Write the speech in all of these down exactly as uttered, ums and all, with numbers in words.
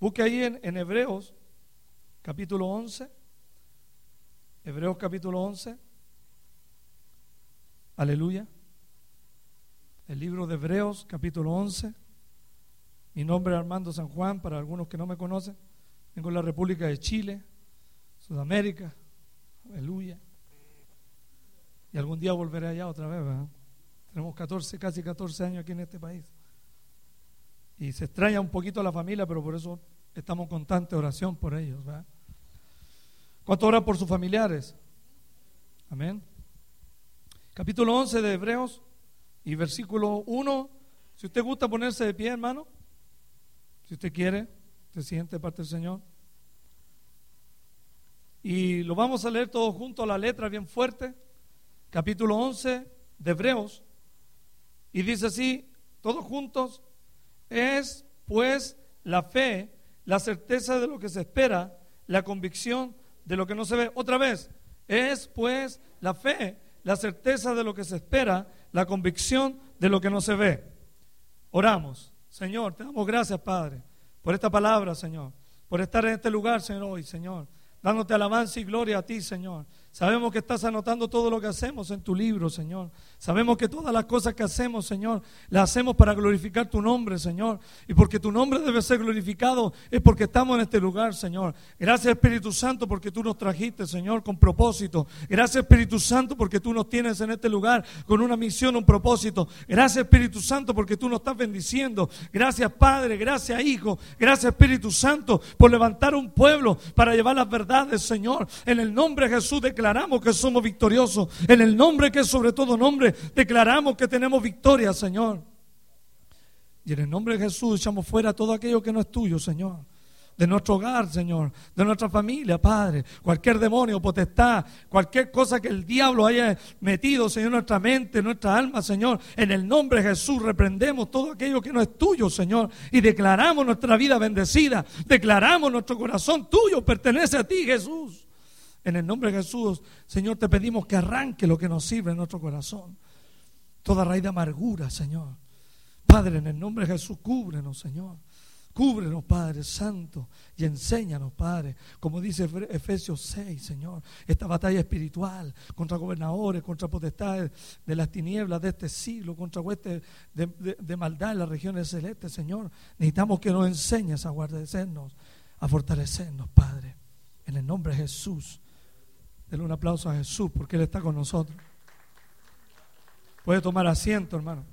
Busque ahí en, en Hebreos capítulo once. Hebreos capítulo once. Aleluya. El libro de Hebreos capítulo once. Mi nombre es Armando San Juan, para algunos que no me conocen. Vengo de la República de Chile, Sudamérica. Aleluya. Y algún día volveré allá otra vez, ¿verdad? Tenemos catorce, casi catorce años aquí en este país. Y se extraña un poquito a la familia, pero por eso estamos en constante oración por ellos, ¿verdad? ¿Cuánto oran por sus familiares? Amén. Capítulo once de Hebreos y versículo uno. Si usted gusta ponerse de pie, hermano, si usted quiere, se siente parte del Señor. Y lo vamos a leer todos juntos, la letra bien fuerte. Capítulo once de Hebreos. Y dice así, todos juntos: es pues la fe, la certeza de lo que se espera, la convicción de lo que no se ve. Otra vez, es pues la fe, la certeza de lo que se espera, la convicción de lo que no se ve. Oramos. Señor, te damos gracias, Padre, por esta palabra, Señor, por estar en este lugar, Señor, hoy, Señor, dándote alabanza y gloria a ti, Señor. Sabemos que estás anotando todo lo que hacemos en tu libro, Señor. Sabemos que todas las cosas que hacemos, Señor, las hacemos para glorificar tu nombre, Señor. Y porque tu nombre debe ser glorificado es porque estamos en este lugar, Señor. Gracias, Espíritu Santo, porque tú nos trajiste, Señor, con propósito. Gracias, Espíritu Santo, porque tú nos tienes en este lugar con una misión, un propósito. Gracias, Espíritu Santo, porque tú nos estás bendiciendo. Gracias, Padre, gracias, Hijo. Gracias, Espíritu Santo, por levantar un pueblo para llevar las verdades, Señor. En el nombre de Jesús declaramos que somos victoriosos. En el nombre que es sobre todo nombre, declaramos que tenemos victoria, Señor. Y en el nombre de Jesús echamos fuera todo aquello que no es tuyo, Señor. De nuestro hogar, Señor, de nuestra familia, Padre. Cualquier demonio, potestad, cualquier cosa que el diablo haya metido, Señor, en nuestra mente, en nuestra alma, Señor. En el nombre de Jesús reprendemos todo aquello que no es tuyo, Señor. Y declaramos nuestra vida bendecida. Declaramos nuestro corazón tuyo, pertenece a ti, Jesús. En el nombre de Jesús, Señor, te pedimos que arranque lo que nos sirve en nuestro corazón. Toda raíz de amargura, Señor. Padre, en el nombre de Jesús, cúbrenos, Señor. Cúbrenos, Padre Santo, y enséñanos, Padre, como dice Efesios seis, Señor, esta batalla espiritual contra gobernadores, contra potestades de las tinieblas de este siglo, contra huestes de, de, de maldad en las regiones celestes, Señor. Necesitamos que nos enseñes a guardecernos, a fortalecernos, Padre, en el nombre de Jesús. Denle un aplauso a Jesús porque Él está con nosotros. Puede tomar asiento, hermano.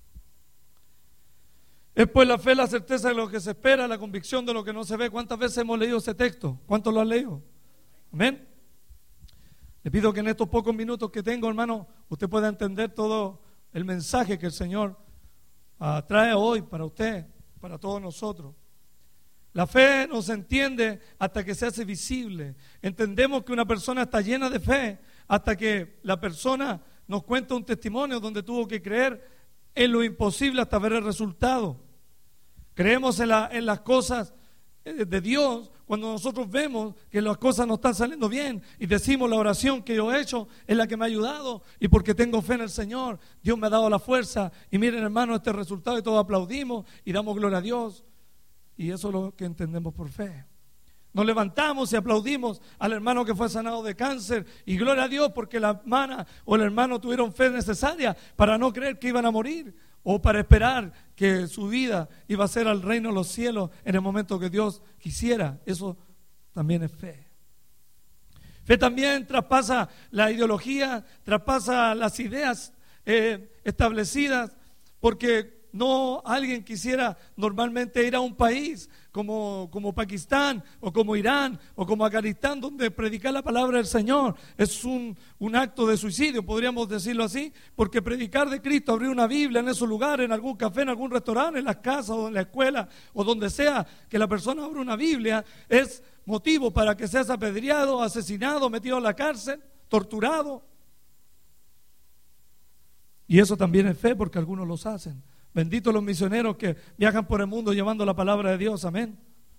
Es pues la fe, la certeza de lo que se espera, la convicción de lo que no se ve. ¿Cuántas veces hemos leído ese texto? ¿Cuántos lo han leído? Amén. Le pido que en estos pocos minutos que tengo, hermano, usted pueda entender todo el mensaje que el Señor uh, trae hoy para usted, para todos nosotros. La fe no se entiende hasta que se hace visible. Entendemos que una persona está llena de fe hasta que la persona nos cuenta un testimonio donde tuvo que creer en lo imposible hasta ver el resultado. Creemos en, la, en las cosas de Dios cuando nosotros vemos que las cosas no están saliendo bien y decimos: la oración que yo he hecho es la que me ha ayudado, y porque tengo fe en el Señor, Dios me ha dado la fuerza, y miren, hermano, este resultado, y todos aplaudimos y damos gloria a Dios. Y eso es lo que entendemos por fe. Nos levantamos y aplaudimos al hermano que fue sanado de cáncer, y gloria a Dios porque la hermana o el hermano tuvieron fe necesaria para no creer que iban a morir, o para esperar que su vida iba a ser al reino de los cielos en el momento que Dios quisiera. Eso también es fe. Fe también traspasa la ideología, traspasa las ideas eh, establecidas, porque no alguien quisiera normalmente ir a un país como, como Pakistán o como Irán o como Afganistán, donde predicar la palabra del Señor es un, un acto de suicidio, podríamos decirlo así, porque predicar de Cristo, abrir una Biblia en esos lugares, en algún café, en algún restaurante, en las casas o en la escuela o donde sea que la persona abra una Biblia, es motivo para que seas apedreado, asesinado, metido en la cárcel, torturado. Y eso también es fe, porque algunos los hacen. Benditos los misioneros que viajan por el mundo llevando la palabra de Dios, amén.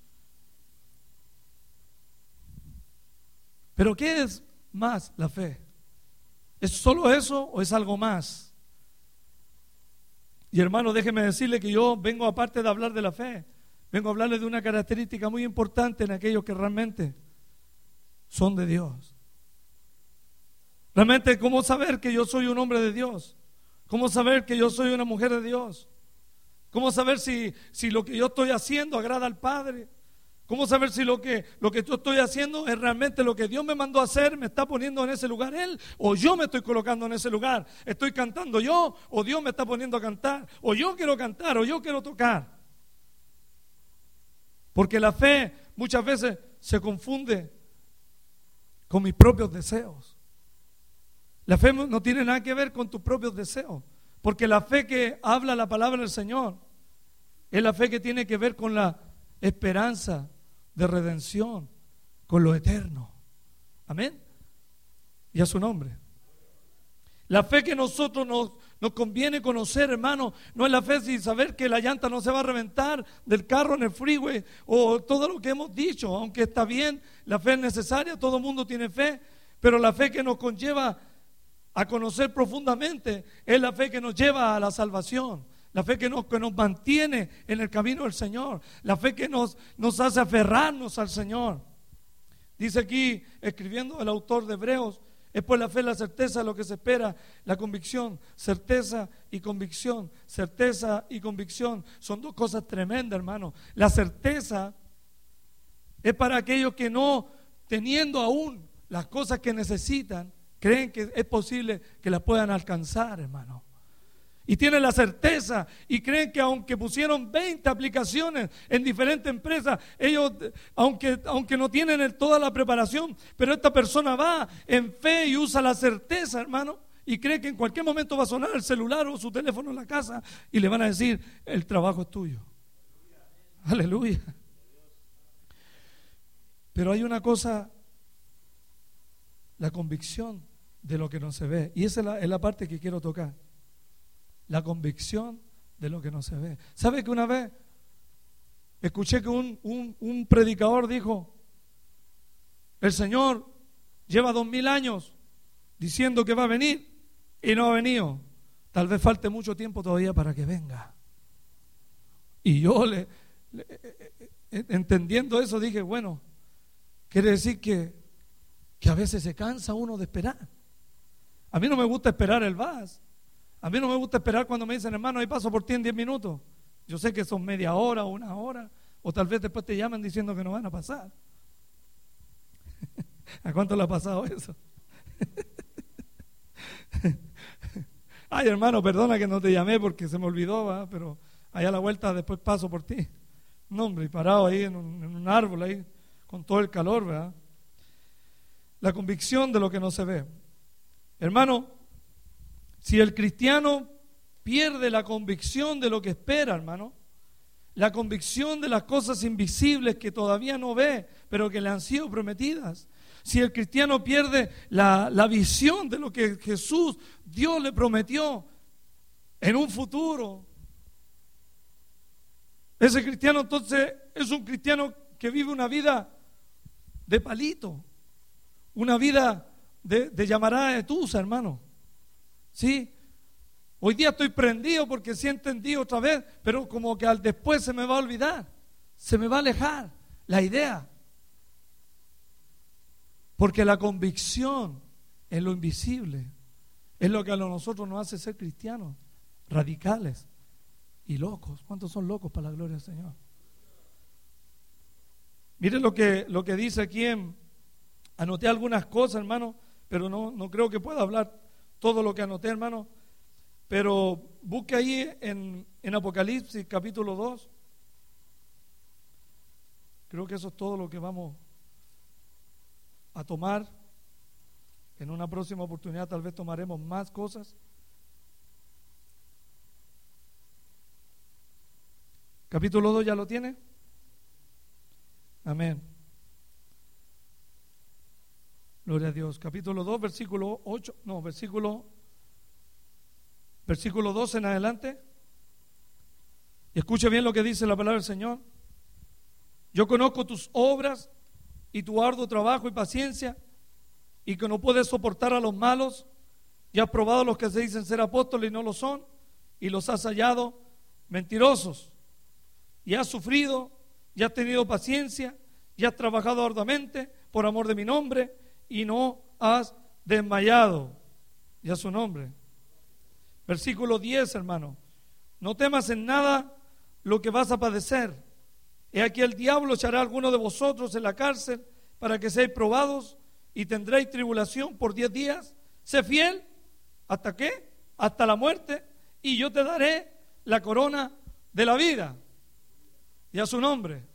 Pero ¿qué es más la fe? ¿Es solo eso o es algo más? Y hermano, déjeme decirle que yo vengo, aparte de hablar de la fe, vengo a hablarles de una característica muy importante en aquellos que realmente son de Dios. Realmente, ¿cómo saber que yo soy un hombre de Dios? ¿Cómo saber que yo soy una mujer de Dios? ¿Cómo saber si, si lo que yo estoy haciendo agrada al Padre? ¿Cómo saber si lo que, lo que yo estoy haciendo es realmente lo que Dios me mandó a hacer? ¿Me está poniendo en ese lugar Él? ¿O yo me estoy colocando en ese lugar? ¿Estoy cantando yo? ¿O Dios me está poniendo a cantar? ¿O yo quiero cantar? ¿O yo quiero tocar? Porque la fe muchas veces se confunde con mis propios deseos. La fe no tiene nada que ver con tus propios deseos, porque la fe que habla la palabra del Señor es la fe que tiene que ver con la esperanza de redención, con lo eterno. Amén. Y a su nombre. La fe que nosotros nos, nos conviene conocer, hermano, no es la fe sin saber que la llanta no se va a reventar del carro en el freeway o todo lo que hemos dicho, aunque está bien, la fe es necesaria, todo el mundo tiene fe, pero la fe que nos conlleva a conocer profundamente es la fe que nos lleva a la salvación, la fe que nos, que nos mantiene en el camino del Señor, la fe que nos, nos hace aferrarnos al Señor. Dice aquí, escribiendo el autor de Hebreos, es pues la fe, la certeza de lo que se espera, la convicción, certeza y convicción, certeza y convicción, son dos cosas tremendas, hermano. La certeza es para aquellos que no, teniendo aún las cosas que necesitan, creen que es posible que las puedan alcanzar, hermano. Y tienen la certeza y creen que aunque pusieron veinte aplicaciones en diferentes empresas, ellos, aunque, aunque no tienen el, toda la preparación, pero esta persona va en fe y usa la certeza, hermano, y cree que en cualquier momento va a sonar el celular o su teléfono en la casa y le van a decir, el trabajo es tuyo. Aleluya. Pero hay una cosa, la convicción de lo que no se ve, y esa es la, es la parte que quiero tocar. La convicción de lo que no se ve. ¿Sabe que una vez escuché que un, un, un predicador dijo, el Señor lleva dos mil años diciendo que va a venir y no ha venido? Tal vez falte mucho tiempo todavía para que venga. Y yo le, le entendiendo eso dije, bueno, quiere decir que, que a veces se cansa uno de esperar. A mí no me gusta esperar el bus. A mí no me gusta esperar cuando me dicen, hermano, ahí paso por ti en diez minutos. Yo sé que son media hora o una hora, o tal vez después te llaman diciendo que no van a pasar. ¿A cuánto le ha pasado eso? Ay, hermano, perdona que no te llamé porque se me olvidó, ¿va? Pero allá a la vuelta después paso por ti. No, hombre, y parado ahí en un, en un árbol, ahí, con todo el calor, ¿verdad? La convicción de lo que no se ve. Hermano, si el cristiano pierde la convicción de lo que espera, hermano, la convicción de las cosas invisibles que todavía no ve, pero que le han sido prometidas, si el cristiano pierde la, la visión de lo que Jesús, Dios le prometió en un futuro, ese cristiano entonces es un cristiano que vive una vida de palito, una vida de, de llamarada de tusa, hermano. Sí, hoy día estoy prendido porque sí entendí otra vez, pero como que al después se me va a olvidar, se me va a alejar la idea. Porque la convicción en lo invisible es lo que a nosotros nos hace ser cristianos, radicales y locos. ¿Cuántos son locos para la gloria del Señor? Miren lo que, lo que dice aquí, en, anoté algunas cosas, hermano, pero no, no creo que pueda hablar todo lo que anoté, hermano, pero busque ahí en, en Apocalipsis capítulo dos. Creo que eso es todo lo que vamos a tomar. En una próxima oportunidad tal vez tomaremos más cosas. Capítulo dos, ¿ya lo tiene? Amén. Gloria a Dios. Capítulo dos, versículo ocho, no, versículo versículo doce en adelante. Y escuche bien lo que dice la palabra del Señor. Yo conozco tus obras y tu arduo trabajo y paciencia, y que no puedes soportar a los malos, y has probado a los que se dicen ser apóstoles y no lo son, y los has hallado mentirosos, y has sufrido y has tenido paciencia, y has trabajado arduamente por amor de mi nombre, y no has desmayado. Y a su nombre. Versículo diez, hermano. No temas en nada lo que vas a padecer. He aquí el diablo echará a alguno de vosotros en la cárcel para que seáis probados y tendréis tribulación por diez días. Sé fiel. ¿Hasta qué? Hasta la muerte. Y yo te daré la corona de la vida. Y a su nombre.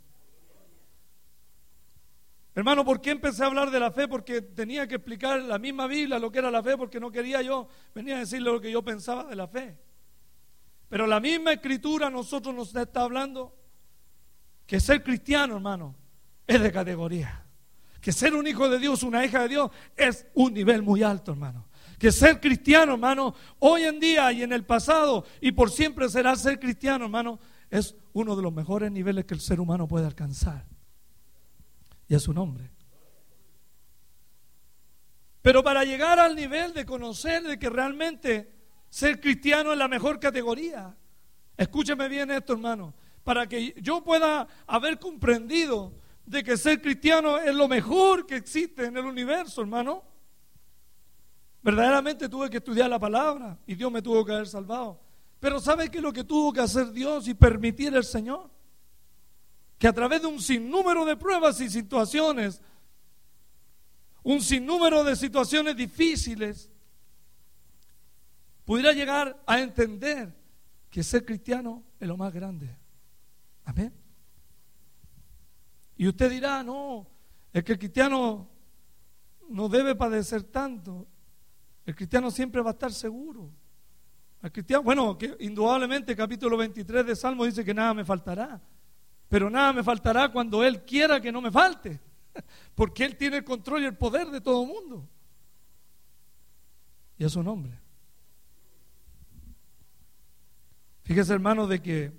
Hermano, ¿por qué empecé a hablar de la fe? Porque tenía que explicar la misma Biblia lo que era la fe, porque no quería yo venir a decirle lo que yo pensaba de la fe. Pero la misma Escritura a nosotros nos está hablando que ser cristiano, hermano, es de categoría. Que ser un hijo de Dios, una hija de Dios, es un nivel muy alto, hermano. Que ser cristiano, hermano, hoy en día y en el pasado y por siempre será ser cristiano, hermano, es uno de los mejores niveles que el ser humano puede alcanzar. Y a su nombre. Pero para llegar al nivel de conocer de que realmente ser cristiano es la mejor categoría, escúcheme bien esto, hermano, para que yo pueda haber comprendido de que ser cristiano es lo mejor que existe en el universo, hermano, verdaderamente tuve que estudiar la palabra y Dios me tuvo que haber salvado. Pero ¿sabe qué es lo que tuvo que hacer Dios y permitir el Señor? Que a través de un sinnúmero de pruebas y situaciones, un sinnúmero de situaciones difíciles, pudiera llegar a entender que ser cristiano es lo más grande. Amén. Y usted dirá, no, es que el cristiano no debe padecer tanto. El cristiano siempre va a estar seguro. El cristiano, bueno, que indudablemente el capítulo veintitrés de Salmo dice que nada me faltará. Pero nada me faltará cuando Él quiera que no me falte, porque Él tiene el control y el poder de todo el mundo. Y a su nombre. Fíjese, hermano, de que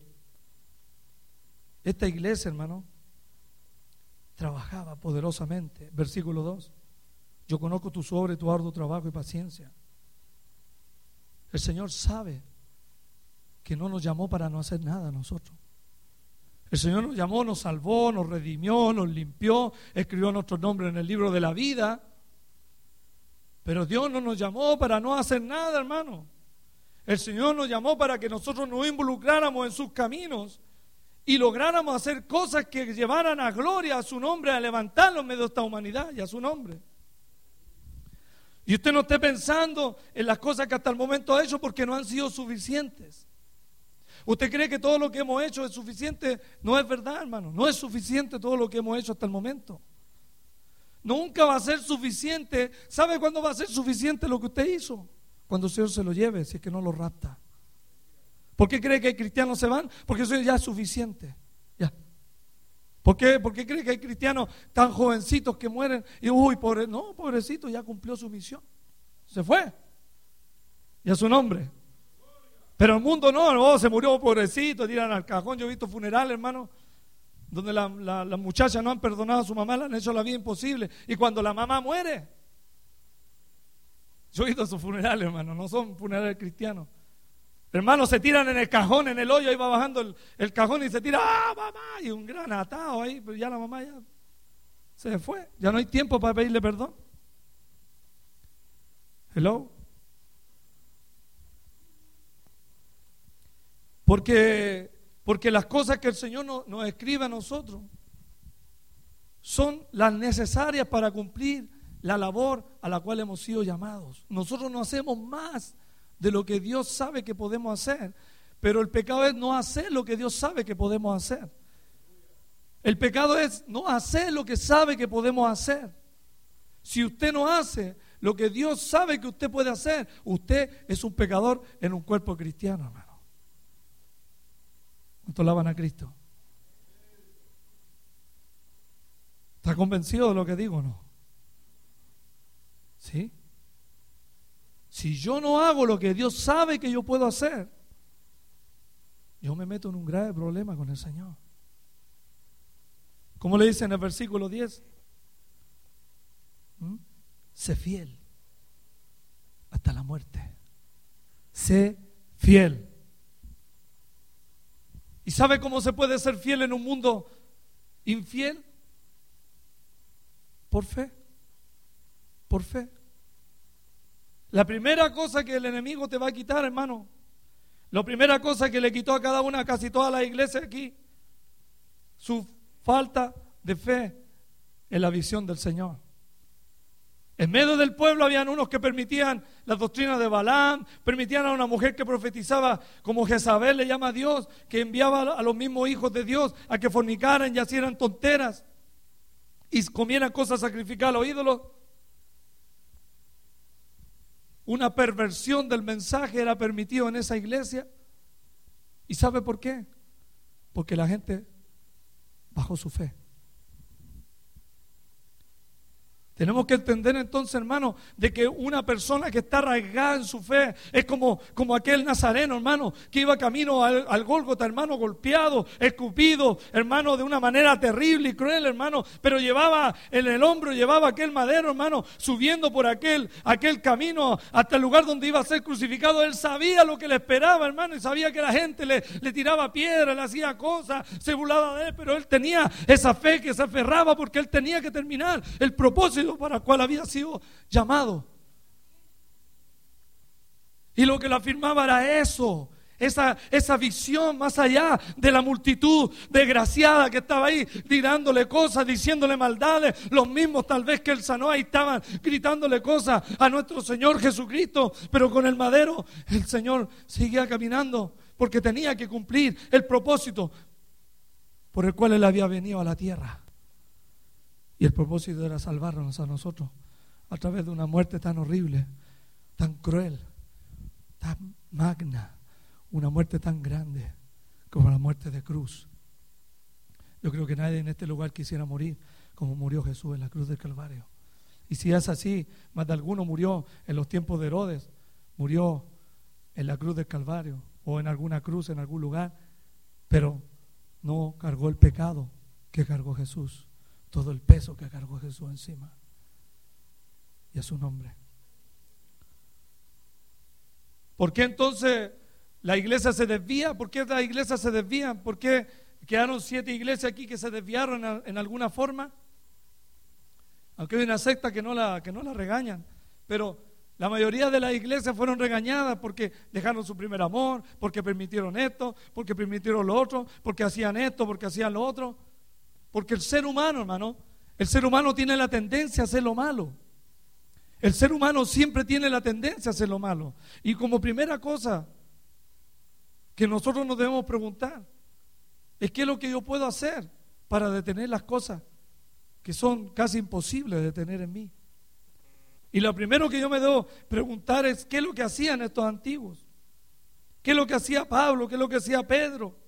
esta iglesia, hermano, trabajaba poderosamente. Versículo dos. Yo conozco tu obra, tu arduo trabajo y paciencia. El Señor sabe que no nos llamó para no hacer nada a nosotros. El Señor nos llamó, nos salvó, nos redimió, nos limpió, escribió nuestros nombres en el libro de la vida. Pero Dios no nos llamó para no hacer nada, hermano. El Señor nos llamó para que nosotros nos involucráramos en sus caminos y lográramos hacer cosas que llevaran a gloria a su nombre, a levantarlo en medio de esta humanidad y a su nombre. Y usted no esté pensando en las cosas que hasta el momento ha hecho porque no han sido suficientes. ¿Usted cree que todo lo que hemos hecho es suficiente? No es verdad, hermano. No es suficiente todo lo que hemos hecho hasta el momento. Nunca va a ser suficiente. ¿Sabe cuándo va a ser suficiente lo que usted hizo? Cuando el Señor se lo lleve, si es que no lo rapta. ¿Por qué cree que hay cristianos se van? Porque eso ya es suficiente. Ya. ¿Por qué? ¿Por qué cree que hay cristianos tan jovencitos que mueren? Y uy, pobre, no, pobrecito, ya cumplió su misión. Se fue. Y a su nombre. Pero el mundo no, no, se murió pobrecito, tiran al cajón. Yo he visto funerales, hermano, donde las la, la muchachas no han perdonado a su mamá, le han hecho la vida imposible. Y cuando la mamá muere, yo he visto sus funerales, hermano, no son funerales cristianos. Hermanos, se tiran en el cajón, en el hoyo, ahí va bajando el, el cajón y se tira, ¡ah, mamá! Y un gran atado ahí, pero ya la mamá ya se fue, ya no hay tiempo para pedirle perdón. Hello. Porque, porque las cosas que el Señor nos, nos escribe a nosotros son las necesarias para cumplir la labor a la cual hemos sido llamados. Nosotros no hacemos más de lo que Dios sabe que podemos hacer, pero el pecado es no hacer lo que Dios sabe que podemos hacer. El pecado es no hacer lo que sabe que podemos hacer. Si usted no hace lo que Dios sabe que usted puede hacer, usted es un pecador en un cuerpo cristiano, hermano. ¿Cuántos alaban a Cristo? ¿Está convencido de lo que digo o no? ¿Sí? Si yo no hago lo que Dios sabe que yo puedo hacer, yo me meto en un grave problema con el Señor. ¿Cómo le dice en el versículo diez? ¿Mm? Sé fiel hasta la muerte. Sé fiel. ¿Y sabe cómo se puede ser fiel en un mundo infiel? Por fe, por fe. La primera cosa que el enemigo te va a quitar, hermano, la primera cosa que le quitó a cada una, casi toda la iglesia aquí, su falta de fe en la visión del Señor. En medio del pueblo habían unos que permitían las doctrinas de Balaam, permitían a una mujer que profetizaba como Jezabel, le llama a Dios, que enviaba a los mismos hijos de Dios a que fornicaran y hicieran tonteras y comieran cosas sacrificadas a los ídolos. Una perversión del mensaje era permitido en esa iglesia. ¿Y sabe por qué? Porque la gente bajó su fe. Tenemos que entender entonces, hermano, de que una persona que está arraigada en su fe es como, como aquel nazareno, hermano, que iba camino al, al Gólgota, hermano, golpeado, escupido, hermano, de una manera terrible y cruel, hermano, pero llevaba en el hombro, llevaba aquel madero, hermano, subiendo por aquel, aquel camino hasta el lugar donde iba a ser crucificado. Él sabía lo que le esperaba, hermano, y sabía que la gente le, le tiraba piedra, le hacía cosas, se burlaba de él, pero él tenía esa fe que se aferraba porque él tenía que terminar el propósito para el cual había sido llamado. Y lo que lo afirmaba era eso, esa, esa visión más allá de la multitud desgraciada que estaba ahí tirándole cosas, diciéndole maldades. Los mismos tal vez que él sanó ahí estaban gritándole cosas a nuestro Señor Jesucristo, pero con el madero el Señor seguía caminando porque tenía que cumplir el propósito por el cual él había venido a la tierra. Y el propósito era salvarnos a nosotros a través de una muerte tan horrible, tan cruel, tan magna, una muerte tan grande como la muerte de cruz. Yo creo que nadie en este lugar quisiera morir como murió Jesús en la cruz del Calvario. Y si es así, más de alguno murió en los tiempos de Herodes, murió en la cruz del Calvario o en alguna cruz en algún lugar, pero no cargó el pecado que cargó Jesús. Todo el peso que cargó Jesús encima. Y a su nombre. ¿Por qué entonces la iglesia se desvía? ¿Por qué las iglesias se desvían? ¿Por qué quedaron siete iglesias aquí que se desviaron en, en alguna forma? Aunque hay una secta que no, la, que no la regañan. Pero la mayoría de las iglesias fueron regañadas porque dejaron su primer amor, porque permitieron esto, porque permitieron lo otro, porque hacían esto, porque hacían lo otro. Porque el ser humano, hermano, el ser humano tiene la tendencia a hacer lo malo. El ser humano siempre tiene la tendencia a hacer lo malo. Y como primera cosa que nosotros nos debemos preguntar es qué es lo que yo puedo hacer para detener las cosas que son casi imposibles de detener en mí. Y lo primero que yo me debo preguntar es qué es lo que hacían estos antiguos, qué es lo que hacía Pablo, qué es lo que hacía Pedro.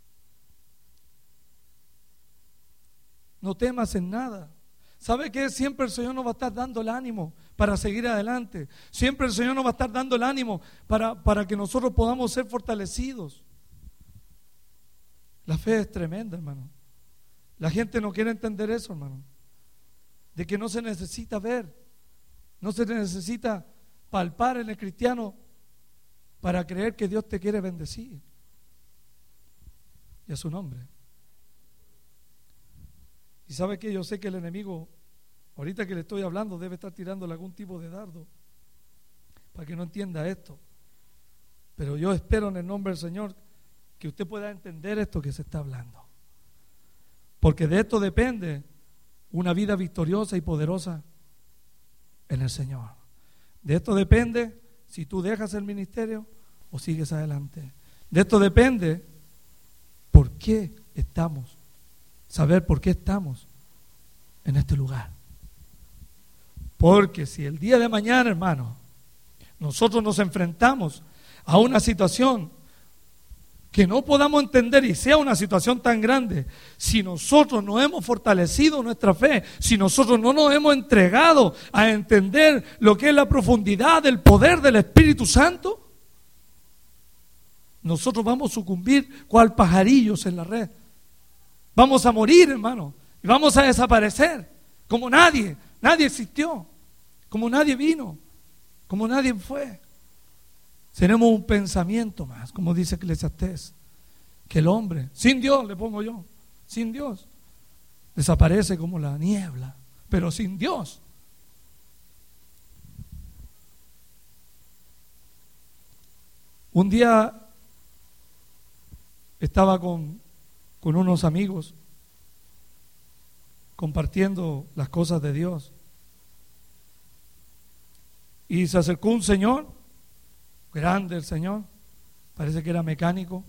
No temas en nada. ¿Sabe qué? Siempre el Señor nos va a estar dando el ánimo para seguir adelante. Siempre el Señor nos va a estar dando el ánimo para, para que nosotros podamos ser fortalecidos. La fe es tremenda, hermano. La gente no quiere entender eso, hermano. De que no se necesita ver, no se necesita palpar en el cristiano para creer que Dios te quiere bendecir. Y a su nombre. Y sabe que yo sé que el enemigo, ahorita que le estoy hablando, debe estar tirándole algún tipo de dardo para que no entienda esto. Pero yo espero en el nombre del Señor que usted pueda entender esto que se está hablando. Porque de esto depende una vida victoriosa y poderosa en el Señor. De esto depende si tú dejas el ministerio o sigues adelante. De esto depende por qué estamos saber por qué estamos en este lugar. Porque si el día de mañana, hermano, nosotros nos enfrentamos a una situación que no podamos entender y sea una situación tan grande, si nosotros no hemos fortalecido nuestra fe, si nosotros no nos hemos entregado a entender lo que es la profundidad del poder del Espíritu Santo, nosotros vamos a sucumbir cual pajarillos en la red. Vamos a morir, hermano, y vamos a desaparecer como nadie, nadie existió, como nadie vino, como nadie fue. Tenemos un pensamiento más, como dice Eclesiastés, que el hombre, sin Dios, le pongo yo, sin Dios, desaparece como la niebla, pero sin Dios. Un día estaba con, con unos amigos compartiendo las cosas de Dios y se acercó un señor, grande el señor, parece que era mecánico,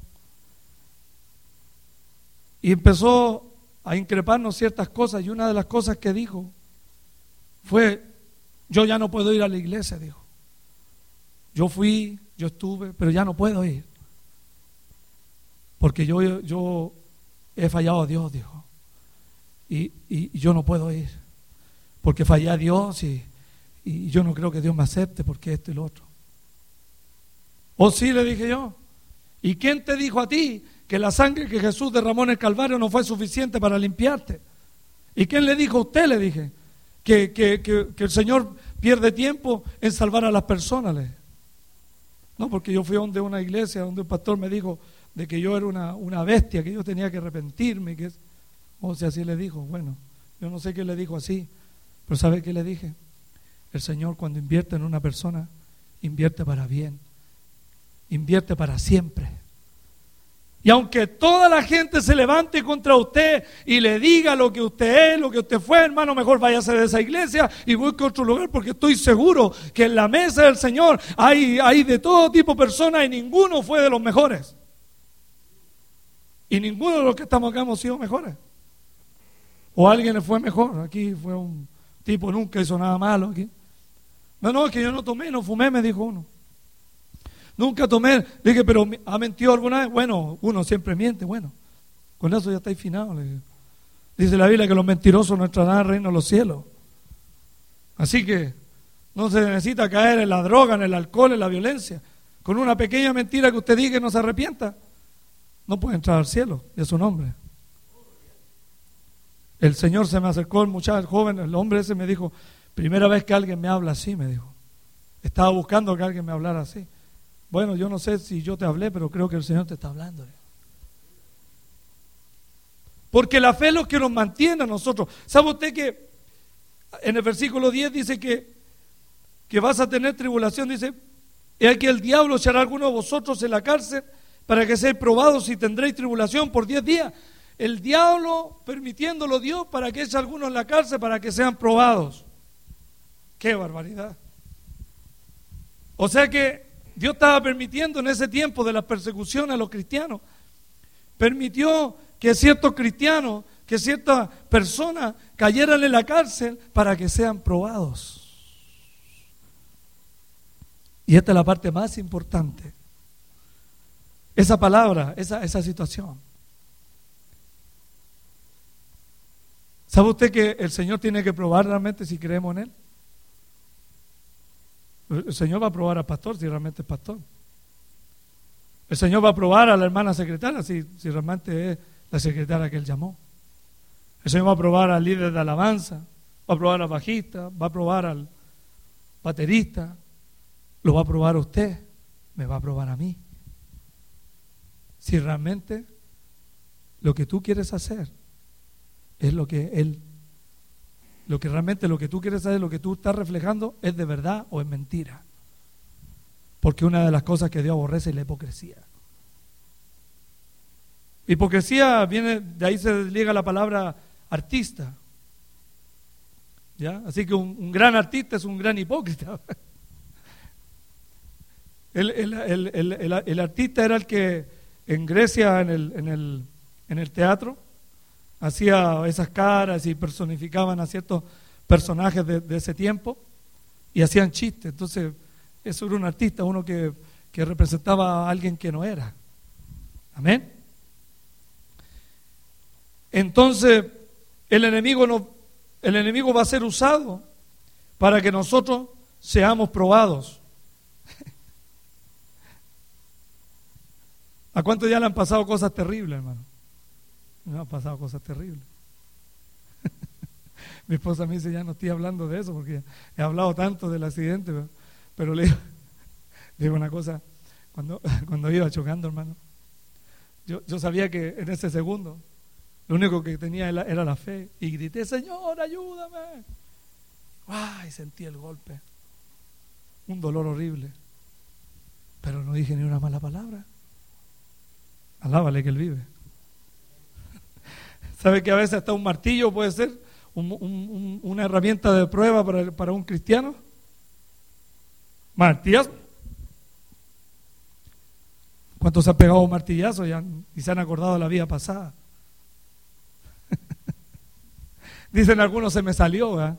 y empezó a increparnos ciertas cosas, y una de las cosas que dijo fue: yo ya no puedo ir a la iglesia, dijo. Yo fui, yo estuve, pero ya no puedo ir, porque yo, yo he fallado a Dios, dijo, y, y, y yo no puedo ir, porque fallé a Dios y, y yo no creo que Dios me acepte porque esto y lo otro. Oh sí, le dije yo. ¿Y quién te dijo a ti que la sangre que Jesús derramó en el Calvario no fue suficiente para limpiarte? ¿Y quién le dijo a usted, le dije, que, que, que, que el Señor pierde tiempo en salvar a las personas? Le? No, porque yo fui a donde una iglesia, donde un pastor me dijo de que yo era una, una bestia, que yo tenía que arrepentirme, que, o sea, así le dijo. Bueno, yo no sé qué le dijo así, pero ¿sabe qué le dije? El Señor, cuando invierte en una persona, invierte para bien, invierte para siempre. Y aunque toda la gente se levante contra usted y le diga lo que usted es, lo que usted fue, hermano, mejor váyase de esa iglesia y busque otro lugar, porque estoy seguro que en la mesa del Señor hay, hay de todo tipo de personas y ninguno fue de los mejores. Y ninguno de los que estamos acá hemos sido mejores. O alguien le fue mejor. Aquí fue un tipo, nunca hizo nada malo aquí. No, no, es que yo no tomé, no fumé, me dijo uno. Nunca tomé. Dije, pero ¿ha mentido alguna vez? Bueno, uno siempre miente. Bueno, con eso ya está finado. Dice la Biblia que los mentirosos no entrarán al reino de los cielos. Así que no se necesita caer en la droga, en el alcohol, en la violencia. Con una pequeña mentira que usted diga y no se arrepienta, no puede entrar al cielo, y es su nombre. El Señor se me acercó, el muchacho, el joven, el hombre ese me dijo: primera vez que alguien me habla así, me dijo. Estaba buscando que alguien me hablara así. Bueno, yo no sé si yo te hablé, pero creo que el Señor te está hablando. Porque la fe es lo que nos mantiene a nosotros. ¿Sabe usted que en el versículo diez dice que, que vas a tener tribulación? Dice: he aquí el diablo echará a alguno de vosotros en la cárcel para que seáis probados y tendréis tribulación por diez días. El diablo permitiéndolo Dios para que eche a algunos en la cárcel para que sean probados. ¡Qué barbaridad! O sea que Dios estaba permitiendo en ese tiempo de la persecución a los cristianos, permitió que ciertos cristianos, que ciertas personas cayeran en la cárcel para que sean probados. Y esta es la parte más importante. Esa palabra, esa, esa situación. ¿Sabe usted que el Señor tiene que probar realmente si creemos en Él? El Señor va a probar al pastor si realmente es pastor. El Señor va a probar a la hermana secretaria si, si realmente es la secretaria que Él llamó. El Señor va a probar al líder de alabanza, va a probar al bajista, va a probar al baterista, lo va a probar a usted, me va a probar a mí. Si realmente lo que tú quieres hacer es lo que Él, lo que realmente lo que tú quieres hacer, lo que tú estás reflejando es de verdad o es mentira. Porque una de las cosas que Dios aborrece es la hipocresía. Hipocresía viene, de ahí se desliga la palabra artista. ¿Ya? Así que un, un gran artista es un gran hipócrita. El, el, el, el, el, el artista era el que en Grecia, en el, en el, en el teatro, hacía esas caras y personificaban a ciertos personajes de, de ese tiempo y hacían chistes. Entonces, eso era un artista, uno que, que representaba a alguien que no era. Amén. Entonces, el enemigo, no, el enemigo va a ser usado para que nosotros seamos probados. ¿A cuántos ya le han pasado cosas terribles, hermano? Me han pasado cosas terribles. Mi esposa me dice: ya no estoy hablando de eso porque he hablado tanto del accidente, pero, pero le, digo, le digo una cosa, cuando, cuando iba chocando, hermano, yo, yo sabía que en ese segundo Lo único que tenía era la fe. Y grité, Señor, ayúdame. ¡Ay! Sentí el golpe. Un dolor horrible. Pero no dije ni una mala palabra. Alábale que Él vive. ¿Sabe que a veces hasta un martillo puede ser un, un, un, una herramienta de prueba para, para un cristiano? Martillazo. ¿Cuántos se han pegado un martillazo ya, y se han acordado de la vida pasada? Dicen algunos, se me salió, ¿verdad?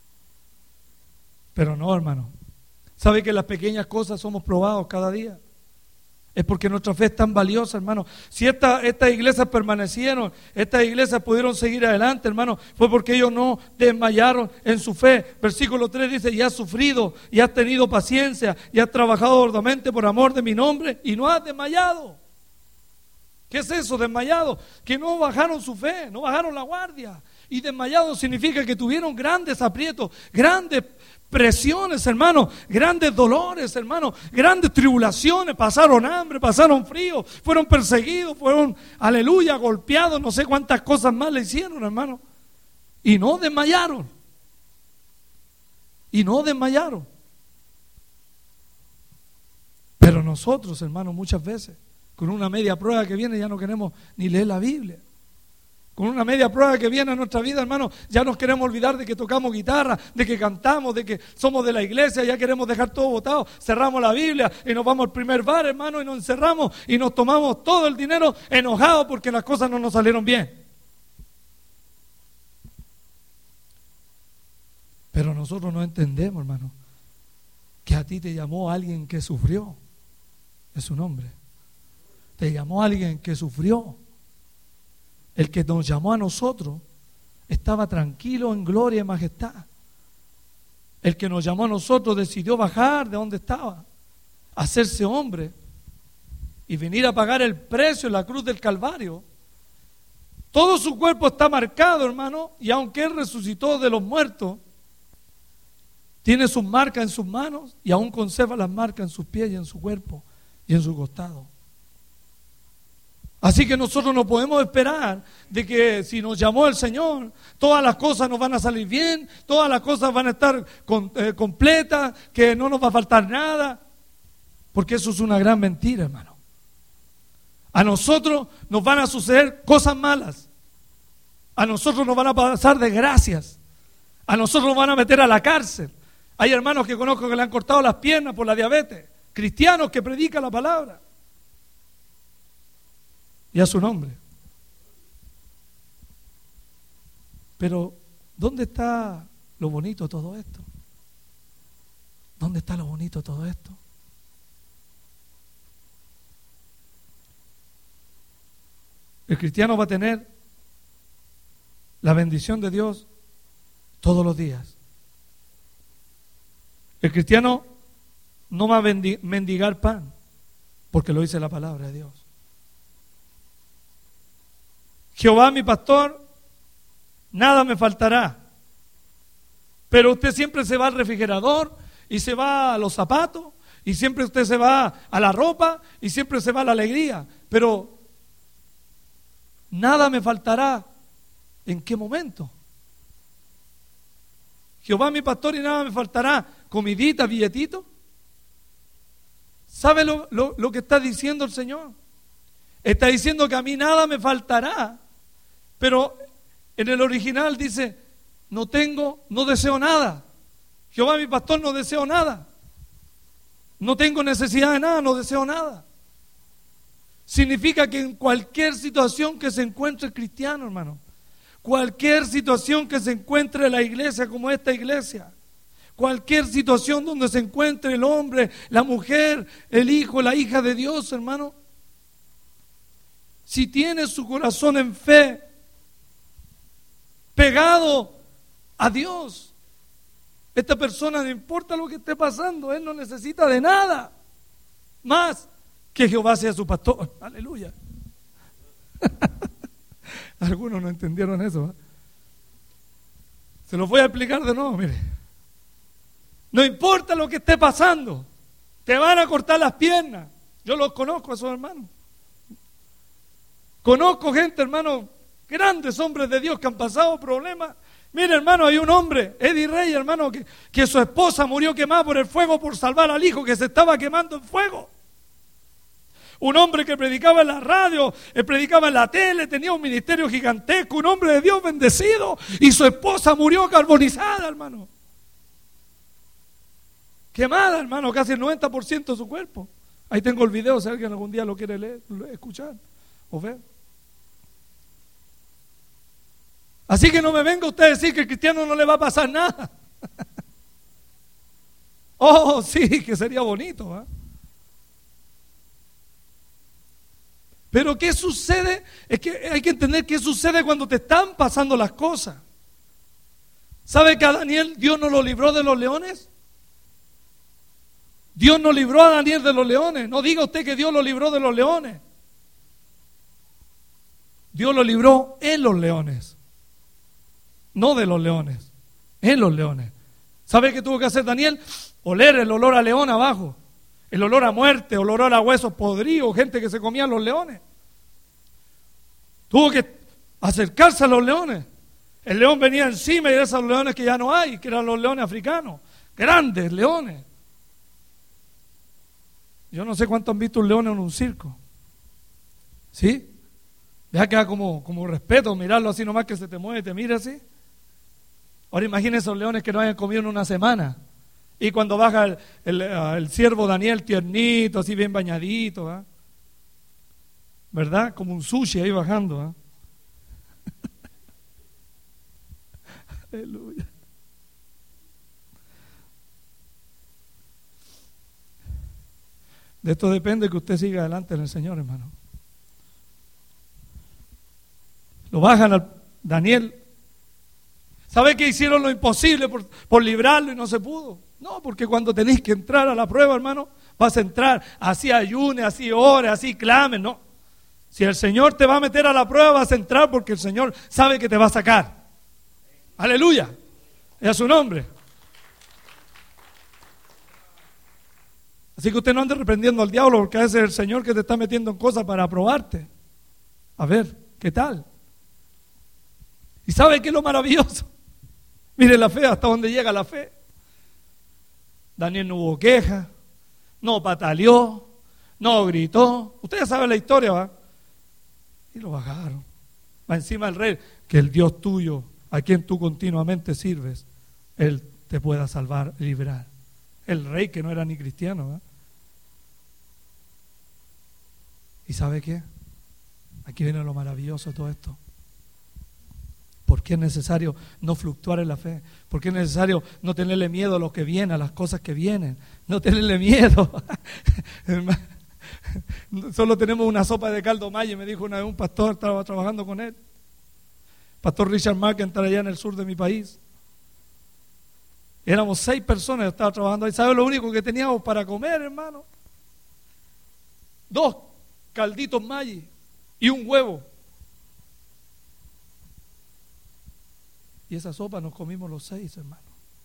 Pero no, hermano. ¿Sabe que las pequeñas cosas somos probados cada día? Es porque nuestra fe es tan valiosa, hermano. Si esta, estas iglesias permanecieron, estas iglesias pudieron seguir adelante, hermano, fue porque ellos no desmayaron en su fe. Versículo tres dice, y has sufrido, y has tenido paciencia, y has trabajado arduamente por amor de mi nombre, y no has desmayado. ¿Qué es eso, desmayado? Que no bajaron su fe, no bajaron la guardia. Y desmayado significa que tuvieron grandes aprietos, grandes presiones, hermano, grandes dolores, hermano, grandes tribulaciones, pasaron hambre, pasaron frío, fueron perseguidos, fueron, aleluya, golpeados, no sé cuántas cosas más le hicieron, hermano. Y no desmayaron. Y no desmayaron. Pero nosotros, hermano, muchas veces, con una media prueba que viene, ya no queremos ni leer la Biblia. Con una media prueba que viene a nuestra vida, hermano, ya nos queremos olvidar de que tocamos guitarra, de que cantamos, de que somos de la iglesia, ya queremos dejar todo botado, cerramos la Biblia y nos vamos al primer bar, hermano, y nos encerramos y nos tomamos todo el dinero enojados porque las cosas no nos salieron bien. Pero nosotros no entendemos, hermano, que a ti te llamó alguien que sufrió, es su nombre. Te llamó alguien que sufrió. El que nos llamó a nosotros estaba tranquilo en gloria y majestad. El que nos llamó a nosotros decidió bajar de donde estaba, hacerse hombre y venir a pagar el precio en la cruz del Calvario. Todo su cuerpo está marcado, hermano, y aunque Él resucitó de los muertos, tiene sus marcas en sus manos y aún conserva las marcas en sus pies y en su cuerpo y en su costado. Así que nosotros no podemos esperar de que si nos llamó el Señor, todas las cosas nos van a salir bien, todas las cosas van a estar con, eh, completas, que no nos va a faltar nada, porque eso es una gran mentira, hermano. A nosotros nos van a suceder cosas malas, a nosotros nos van a pasar desgracias, a nosotros nos van a meter a la cárcel. Hay hermanos que conozco que le han cortado las piernas por la diabetes, cristianos que predican la palabra. Y a su nombre. Pero, ¿dónde está lo bonito de todo esto? ¿Dónde está lo bonito de todo esto? El cristiano va a tener la bendición de Dios todos los días. El cristiano no va a mendigar pan, porque lo dice la palabra de Dios. Jehová mi pastor, nada me faltará. Pero usted siempre se va al refrigerador y se va a los zapatos y siempre usted se va a la ropa y siempre se va a la alegría. Pero nada me faltará. ¿En qué momento? Jehová mi pastor y nada me faltará. Comidita, billetito. ¿Sabe lo, lo, lo que está diciendo el Señor? Está diciendo que a mí nada me faltará. Pero en el original dice, no tengo, no deseo nada. Jehová mi pastor, no deseo nada. No tengo necesidad de nada, no deseo nada. Significa que en cualquier situación que se encuentre el cristiano, hermano, cualquier situación que se encuentre en la iglesia como esta iglesia, cualquier situación donde se encuentre el hombre, la mujer, el hijo, la hija de Dios, hermano, si tiene su corazón en fe, pegado a Dios, esta persona, no importa lo que esté pasando, él no necesita de nada más que Jehová sea su pastor. Aleluya. Algunos no entendieron eso, ¿eh? Se los voy a explicar de nuevo, mire. No importa lo que esté pasando, te van a cortar las piernas. Yo los conozco a esos hermanos. Conozco gente, hermano, Grandes hombres de Dios que han pasado problemas. Mire, hermano, hay un hombre, Eddie Rey, hermano, que, que su esposa murió quemada por el fuego por salvar al hijo que se estaba quemando en fuego. Un hombre que predicaba en la radio, eh, predicaba en la tele, tenía un ministerio gigantesco, un hombre de Dios bendecido, y su esposa murió carbonizada, hermano. Quemada, hermano, casi el noventa por ciento de su cuerpo. Ahí tengo el video, si alguien algún día lo quiere leer, escuchar o ver. Así que no me venga usted a decir que al cristiano no le va a pasar nada. Oh, sí, que sería bonito, ¿eh? Pero ¿qué sucede? Es que hay que entender qué sucede cuando te están pasando las cosas. ¿Sabe que a Daniel Dios no lo libró de los leones? Dios no libró a Daniel de los leones. No diga usted que Dios lo libró de los leones. Dios lo libró en los leones. No de los leones, en los leones. ¿Sabe qué tuvo que hacer Daniel? Oler el olor a león abajo, el olor a muerte, el olor a huesos podridos, gente que se comía los leones. Tuvo que acercarse a los leones. El león venía encima y de esos leones que ya no hay, que eran los leones africanos, grandes leones. Yo no sé cuántos han visto un león en un circo. ¿Sí? Deja que haga como, como respeto, mirarlo así nomás que se te mueve y te mira así. Ahora imagínese esos leones que no hayan comido en una semana. Y cuando baja el, el, el siervo Daniel tiernito, así bien bañadito, ¿eh? ¿Verdad? Como un sushi ahí bajando, ¿eh? Aleluya. De esto depende que usted siga adelante en el Señor, hermano. Lo bajan al Daniel. ¿Sabe que hicieron lo imposible por, por librarlo y no se pudo? No, porque cuando tenéis que entrar a la prueba, hermano, vas a entrar, así ayune, así ore, así clame, no. Si el Señor te va a meter a la prueba, vas a entrar porque el Señor sabe que te va a sacar. Aleluya. Es a su nombre. Así que usted no ande reprendiendo al diablo, porque a veces es el Señor que te está metiendo en cosas para probarte. A ver, ¿qué tal? ¿Y sabe qué es lo maravilloso? Mire la fe, hasta dónde llega la fe. Daniel no hubo queja, no pataleó, no gritó. Ustedes saben la historia, ¿va? Y lo bajaron. Va encima del rey, que el Dios tuyo, a quien tú continuamente sirves, Él te pueda salvar, liberar. El rey que no era ni cristiano, ¿va? ¿Y sabe qué? Aquí viene lo maravilloso de todo esto. ¿Por qué es necesario no fluctuar en la fe? ¿Por qué es necesario no tenerle miedo a lo que viene, a las cosas que vienen? No tenerle miedo. Solo tenemos una sopa de caldo mayo, me dijo una vez un pastor, estaba trabajando con él. Pastor Richard McIntyre, allá en el sur de mi país. Éramos seis personas, yo estaba trabajando ahí. ¿Sabe lo único que teníamos para comer, hermano? Dos calditos Maggi y un huevo. Y esa sopa nos comimos los seis, hermano.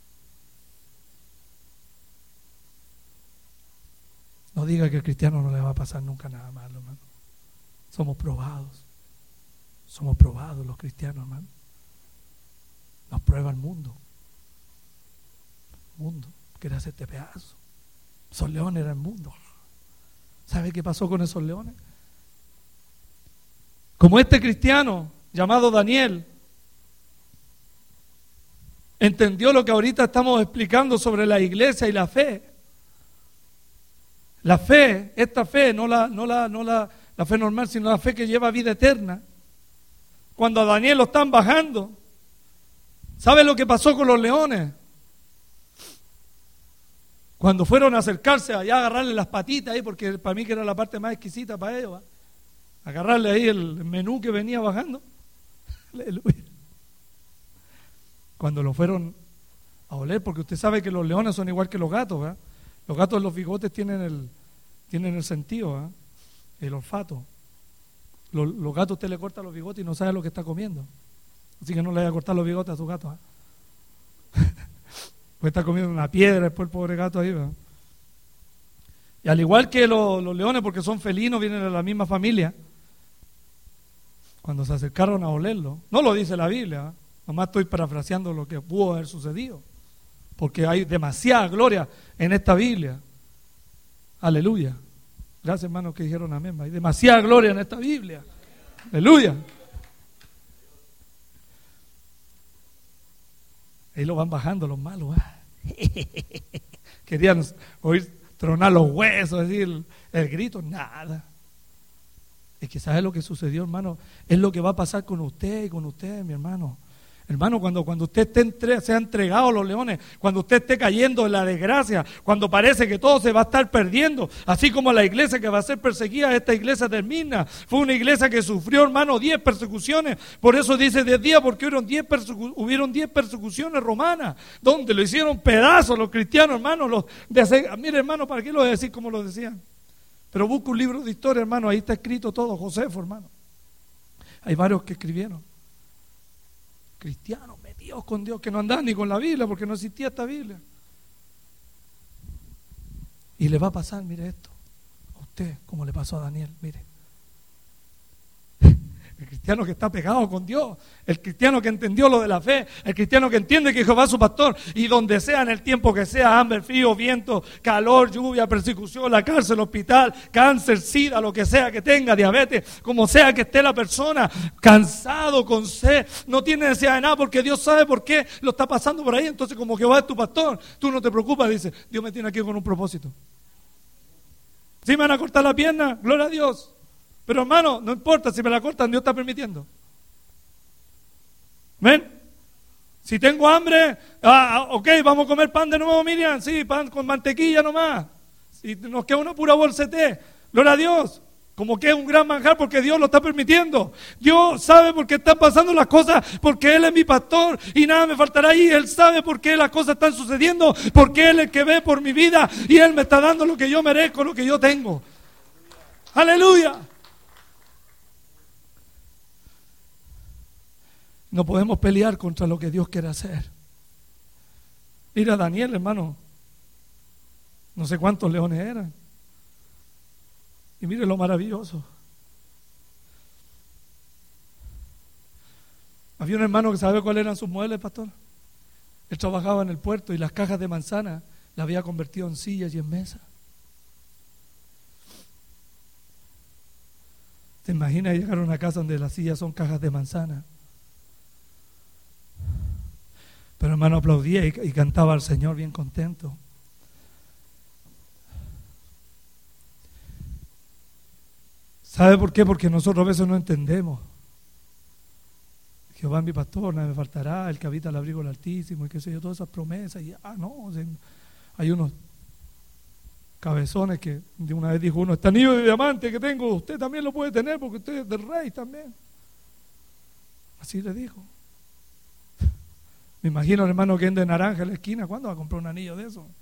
No diga que al cristiano no le va a pasar nunca nada malo, hermano. Somos probados. Somos probados los cristianos, hermano. Nos prueba el mundo. El mundo quiere hacerte pedazo. Esos leones eran el mundo. ¿Sabe qué pasó con esos leones? Como este cristiano llamado Daniel entendió lo que ahorita estamos explicando sobre la iglesia y la fe. La fe, esta fe, no la, no la, no la, la fe normal, sino la fe que lleva vida eterna. Cuando a Daniel lo están bajando, ¿sabe lo que pasó con los leones? Cuando fueron a acercarse allá a agarrarle las patitas ahí, porque para mí que era la parte más exquisita para ellos, ¿eh? Agarrarle ahí el menú que venía bajando. Aleluya. Cuando lo fueron a oler, porque usted sabe que los leones son igual que los gatos, ¿verdad? Los gatos en los bigotes tienen el, tienen el sentido, ¿verdad? El olfato. Los, los gatos usted le corta los bigotes y no sabe lo que está comiendo. Así que no le vaya a cortar los bigotes a su gato, ¿eh? Pues está comiendo una piedra después el pobre gato ahí, ¿verdad? Y al igual que los, los leones, porque son felinos, vienen de la misma familia. cuando se acercaron a olerlo, no lo dice la Biblia, ¿eh? Nomás estoy parafraseando lo que pudo haber sucedido, porque hay demasiada gloria en esta Biblia. Aleluya. Gracias, hermanos, que dijeron amén. Hay demasiada gloria en esta Biblia. Aleluya. Ahí lo van bajando los malos. ¿eh? Querían oír tronar los huesos, decir el, el grito, nada. Es que ¿sabe lo que sucedió, hermano? Es lo que va a pasar con usted y con usted, mi hermano. Hermano, cuando, cuando usted esté entre, sea entregado a los leones, cuando usted esté cayendo en la desgracia, cuando parece que todo se va a estar perdiendo, así como la iglesia que va a ser perseguida, esta iglesia termina, fue una iglesia que sufrió, hermano, diez persecuciones, por eso dice diez días, porque hubieron diez, persecu hubieron diez persecuciones romanas, donde lo hicieron pedazos los cristianos, hermano, los de, mire, hermano, ¿para qué lo voy a decir como lo decían? Pero busca un libro de historia, hermano, ahí está escrito todo, Josefo, hermano, hay varios que escribieron. Cristianos metidos con Dios, que no andaban ni con la Biblia, porque no existía esta Biblia. Y le va a pasar, mire esto, a usted, como le pasó a Daniel, mire. El cristiano que está pegado con Dios, el cristiano que entendió lo de la fe, el cristiano que entiende que Jehová es su pastor, y donde sea en el tiempo que sea, hambre, frío, viento, calor, lluvia, persecución, la cárcel, hospital, cáncer, sida, lo que sea que tenga, diabetes, como sea que esté la persona, cansado, con sed, no tiene necesidad de nada, porque Dios sabe por qué lo está pasando por ahí. Entonces, como Jehová es tu pastor, tú no te preocupas, dice, Dios me tiene aquí con un propósito. Si me van a cortar la pierna, gloria a Dios. Pero hermano, no importa, si me la cortan, Dios está permitiendo. ¿Ven? Si tengo hambre, ah, ok, vamos a comer pan de nuevo, Miriam, sí, pan con mantequilla nomás. Si nos queda una pura bolsa de té, gloria a Dios. Como que es un gran manjar porque Dios lo está permitiendo. Dios sabe por qué están pasando las cosas, porque Él es mi pastor y nada me faltará ahí. Él sabe por qué las cosas están sucediendo, porque Él es el que ve por mi vida y Él me está dando lo que yo merezco, lo que yo tengo. Aleluya. No podemos pelear contra lo que Dios quiere hacer. Mira a Daniel, hermano. No sé cuántos leones eran. Y mire lo maravilloso. Había un hermano que sabe cuáles eran sus muebles, pastor. Él trabajaba en el puerto y las cajas de manzana las había convertido en sillas y en mesas. ¿Te imaginas llegar a una casa donde las sillas son cajas de manzana? Pero hermano aplaudía y, y cantaba al Señor bien contento. ¿Sabe por qué? Porque nosotros a veces no entendemos. Jehová es mi pastor, nada me faltará, el que habita al abrigo del Altísimo y qué sé yo, todas esas promesas. Y ah, no, o sea, hay unos cabezones que de una vez dijo uno, este anillo de diamante que tengo, usted también lo puede tener porque usted es del rey también. Así le dijo. Me imagino al hermano que anda de naranja en la esquina, ¿cuándo va a comprar un anillo de eso?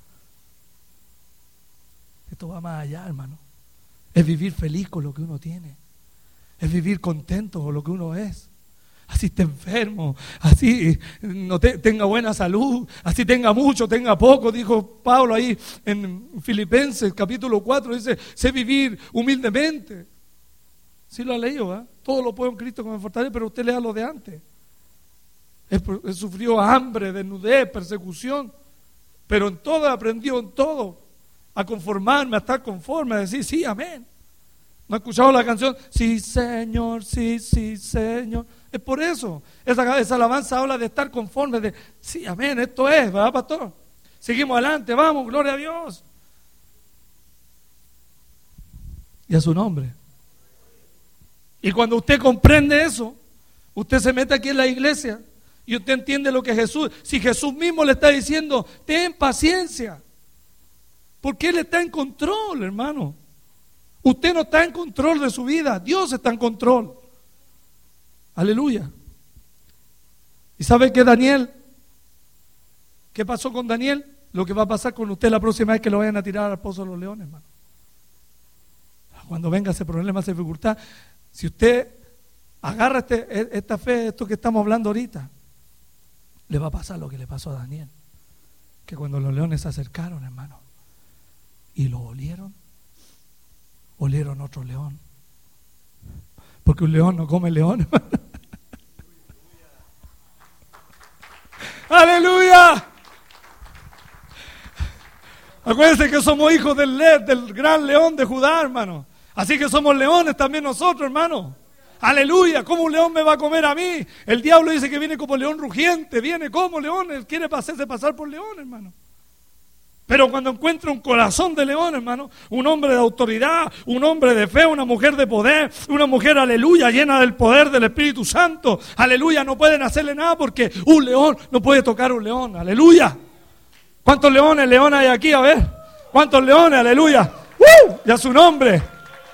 Esto va más allá, hermano. Es vivir feliz con lo que uno tiene. Es vivir contento con lo que uno es. Así esté enfermo, así no te, tenga buena salud, así tenga mucho, tenga poco, dijo Pablo ahí en Filipenses capítulo cuatro, dice, sé vivir humildemente. Sí lo ha leído, ¿eh? Todo lo puedo en Cristo que me fortalece, pero usted lea lo de antes. Él sufrió hambre, desnudez, persecución, pero en todo aprendió, en todo, a conformarme, a estar conforme, a decir sí, amén. ¿No ha escuchado la canción? Sí, Señor, sí, sí, Señor. Es por eso, esa, esa alabanza habla de estar conforme, de sí, amén, esto es, ¿verdad, pastor? Seguimos adelante, vamos, gloria a Dios. Y a su nombre. Y cuando usted comprende eso, usted se mete aquí en la iglesia y usted entiende lo que Jesús, si Jesús mismo le está diciendo, ten paciencia, porque Él está en control, hermano. Usted no está en control de su vida, Dios está en control. Aleluya. ¿Y sabe qué, Daniel? ¿Qué pasó con Daniel? Lo que va a pasar con usted la próxima vez que lo vayan a tirar al pozo de los leones, hermano. Cuando venga ese problema, esa dificultad, si usted agarra este, esta fe, esto que estamos hablando ahorita, le va a pasar lo que le pasó a Daniel. Que cuando los leones se acercaron, hermano, y lo olieron, olieron otro león Porque un león no come león. ¡Aleluya! Acuérdense que somos hijos del, del gran león de Judá, hermano. Así que somos leones también nosotros, hermano. Aleluya, ¿cómo un león me va a comer a mí? El diablo dice que viene como león rugiente, viene como león, él quiere hacerse pasar por león, hermano. Pero cuando encuentra un corazón de león, hermano, un hombre de autoridad, un hombre de fe, una mujer de poder, una mujer, aleluya, llena del poder del Espíritu Santo, aleluya, no pueden hacerle nada porque un león no puede tocar un león, aleluya. ¿Cuántos leones, leones hay aquí? A ver, ¿cuántos leones? Aleluya. ¡Uh! Y a su nombre.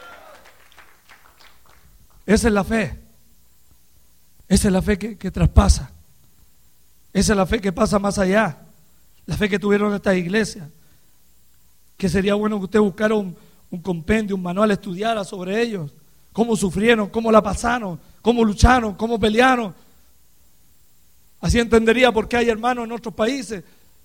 Esa es la fe. Esa es la fe que, que traspasa. Esa es la fe que pasa más allá. La fe que tuvieron estas iglesias. Que sería bueno que usted buscara un, un compendio, un manual, estudiara sobre ellos. Cómo sufrieron, cómo la pasaron, cómo lucharon, cómo pelearon. Así entendería por qué hay hermanos en otros países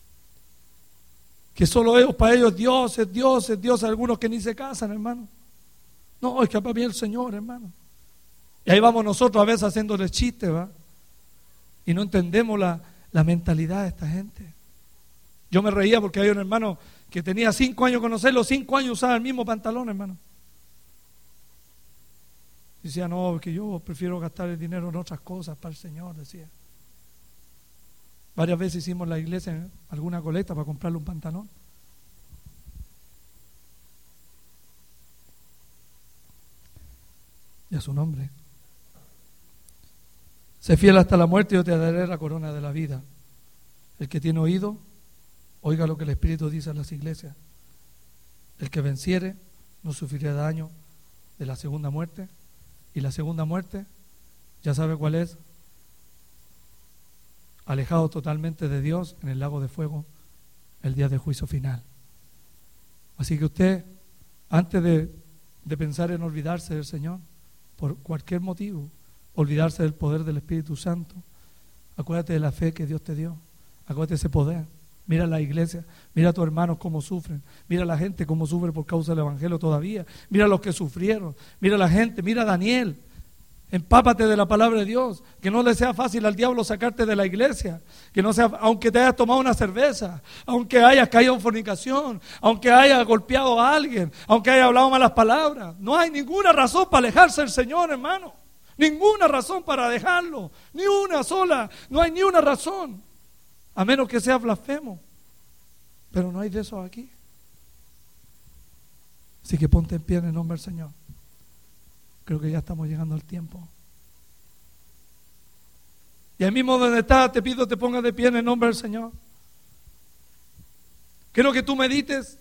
que solo ellos, para ellos Dios es Dios, es Dios, algunos que ni se casan, hermano. No, es que para mí el Señor, hermano. Y ahí vamos nosotros a veces haciéndole chistes, ¿va? Y no entendemos la, la mentalidad de esta gente. Yo me reía porque hay un hermano que tenía cinco años conocerlo, cinco años usaba el mismo pantalón, hermano. Decía, no, que yo prefiero gastar el dinero en otras cosas para el Señor, decía. Varias veces hicimos en la iglesia alguna colecta para comprarle un pantalón. Y a su nombre. Sé fiel hasta la muerte y yo te daré la corona de la vida. El que tiene oído, oiga lo que el Espíritu dice a las iglesias. El que venciere no sufrirá daño de la segunda muerte. Y la segunda muerte, ya sabe cuál es. Alejado totalmente de Dios en el lago de fuego el día del juicio final. Así que usted, antes de, de pensar en olvidarse del Señor, por cualquier motivo, olvidarse del poder del Espíritu Santo, acuérdate de la fe que Dios te dio, acuérdate de ese poder. Mira la iglesia, mira a tus hermanos cómo sufren, mira a la gente cómo sufre por causa del Evangelio todavía, mira a los que sufrieron, mira a la gente, mira a Daniel. Empápate de la palabra de Dios, que no le sea fácil al diablo sacarte de la iglesia, que no sea, aunque te hayas tomado una cerveza, aunque hayas caído en fornicación, aunque hayas golpeado a alguien, aunque hayas hablado malas palabras, no hay ninguna razón para alejarse del Señor, hermano, ninguna razón para dejarlo, ni una sola, no hay ni una razón, a menos que sea blasfemo, pero no hay de eso aquí. Así que ponte en pie en el nombre del Señor. Creo que ya estamos llegando al tiempo. Y ahí mismo donde estás, te pido te pongas de pie en el nombre del Señor. Quiero que tú medites